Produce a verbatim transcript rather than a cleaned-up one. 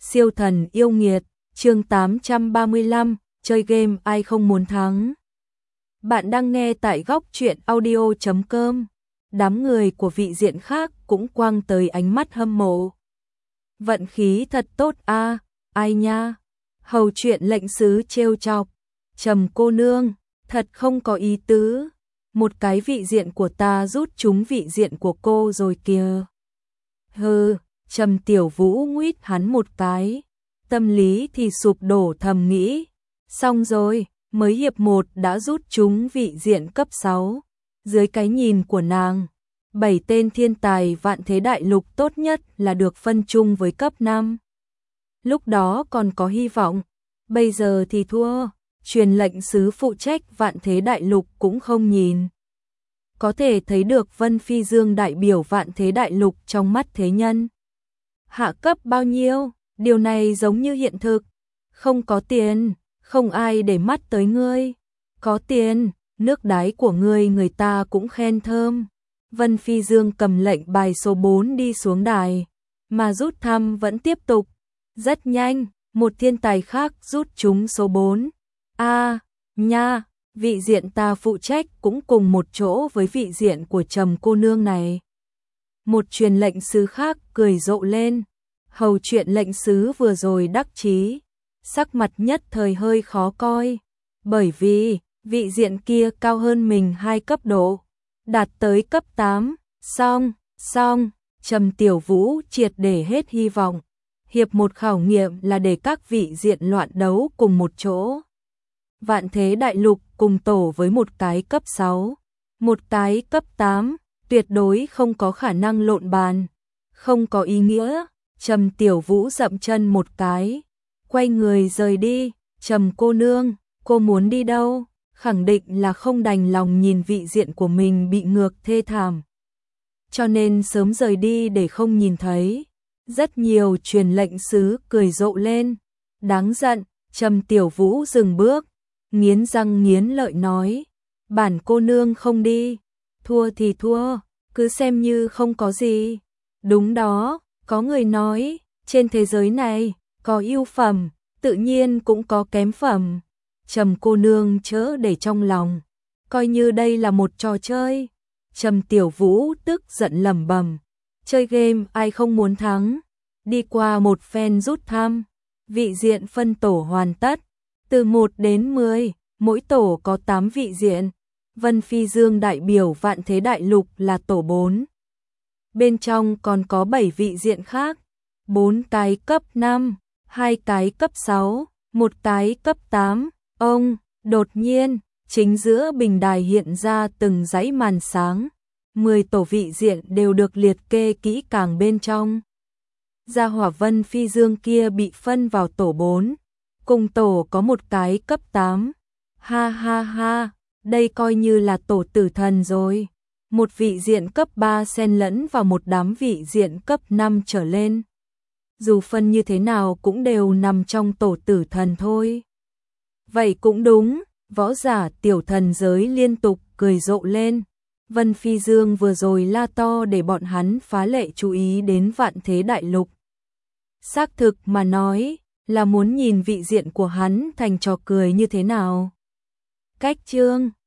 Siêu thần yêu nghiệt, chương tám trăm ba mươi lăm, chơi game ai không muốn thắng. Bạn đang nghe tại góc truyện audio chấm com. Đám người của vị diện khác cũng quăng tới ánh mắt hâm mộ. Vận khí thật tốt a, à, ai nha. Hầu chuyện lệnh sứ trêu chọc. Trầm cô nương, thật không có ý tứ. Một cái vị diện của ta rút trúng vị diện của cô rồi kìa. Hừ. Trầm Tiểu Vũ nguýt hắn một cái, tâm lý thì sụp đổ thầm nghĩ, xong rồi, mới hiệp một đã rút trúng vị diện cấp sáu. Dưới cái nhìn của nàng, bảy tên thiên tài vạn thế đại lục tốt nhất là được phân chung với cấp năm. Lúc đó còn có hy vọng, bây giờ thì thua, truyền lệnh sứ phụ trách vạn thế đại lục cũng không nhìn. Có thể thấy được Vân Phi Dương đại biểu vạn thế đại lục trong mắt thế nhân. Hạ cấp bao nhiêu, điều này giống như hiện thực. Không có tiền, không ai để mắt tới ngươi. Có tiền, nước đái của ngươi người ta cũng khen thơm. Vân Phi Dương cầm lệnh bài số bốn đi xuống đài, mà rút thăm vẫn tiếp tục. Rất nhanh, một thiên tài khác rút trúng số bốn. A, à, nha, vị diện ta phụ trách cũng cùng một chỗ với vị diện của Trầm cô nương này. Một truyền lệnh sứ khác cười rộ lên. Hầu chuyện lệnh sứ vừa rồi đắc chí, sắc mặt nhất thời hơi khó coi, bởi vì vị diện kia cao hơn mình hai cấp độ, đạt tới cấp tám, xong, xong, Trầm Tiểu Vũ triệt để hết hy vọng. Hiệp một khảo nghiệm là để các vị diện loạn đấu cùng một chỗ. Vạn thế đại lục cùng tổ với một cái cấp sáu, một cái cấp tám, tuyệt đối không có khả năng lộn bàn, không có ý nghĩa. Trầm Tiểu Vũ dậm chân một cái, quay người rời đi. Trầm cô nương, cô muốn đi đâu? Khẳng định là không đành lòng nhìn vị diện của mình bị ngược thê thảm, cho nên sớm rời đi để không nhìn thấy. Rất nhiều truyền lệnh sứ cười rộ lên. Đáng giận. Trầm Tiểu Vũ dừng bước, nghiến răng nghiến lợi nói, bản cô nương không đi, thua thì thua, cứ xem như không có gì. Đúng đó. Có người nói, trên thế giới này, có ưu phẩm, tự nhiên cũng có kém phẩm. Trầm cô nương chớ để trong lòng, coi như đây là một trò chơi. Trầm Tiểu Vũ tức giận lẩm bẩm, chơi game ai không muốn thắng. Đi qua một phen rút thăm, vị diện phân tổ hoàn tất, từ một đến mười, mỗi tổ có tám vị diện. Vân Phi Dương đại biểu vạn thế đại lục là tổ bốn. Bên trong còn có bảy vị diện khác, bốn cái cấp năm, hai cái cấp sáu, một cái cấp tám. Ông, đột nhiên, chính giữa bình đài hiện ra từng dãy màn sáng, mười tổ vị diện đều được liệt kê kỹ càng bên trong. Gia hỏa Vân Phi Dương kia bị phân vào tổ bốn, cùng tổ có một cái cấp tám. Ha ha ha, đây coi như là tổ tử thần rồi. Một vị diện cấp ba xen lẫn vào một đám vị diện cấp năm trở lên. Dù phân như thế nào cũng đều nằm trong tổ tử thần thôi. Vậy cũng đúng, võ giả tiểu thần giới liên tục cười rộ lên. Vân Phi Dương vừa rồi la to để bọn hắn phá lệ chú ý đến vạn thế đại lục. Xác thực mà nói, là muốn nhìn vị diện của hắn thành trò cười như thế nào. Cách chương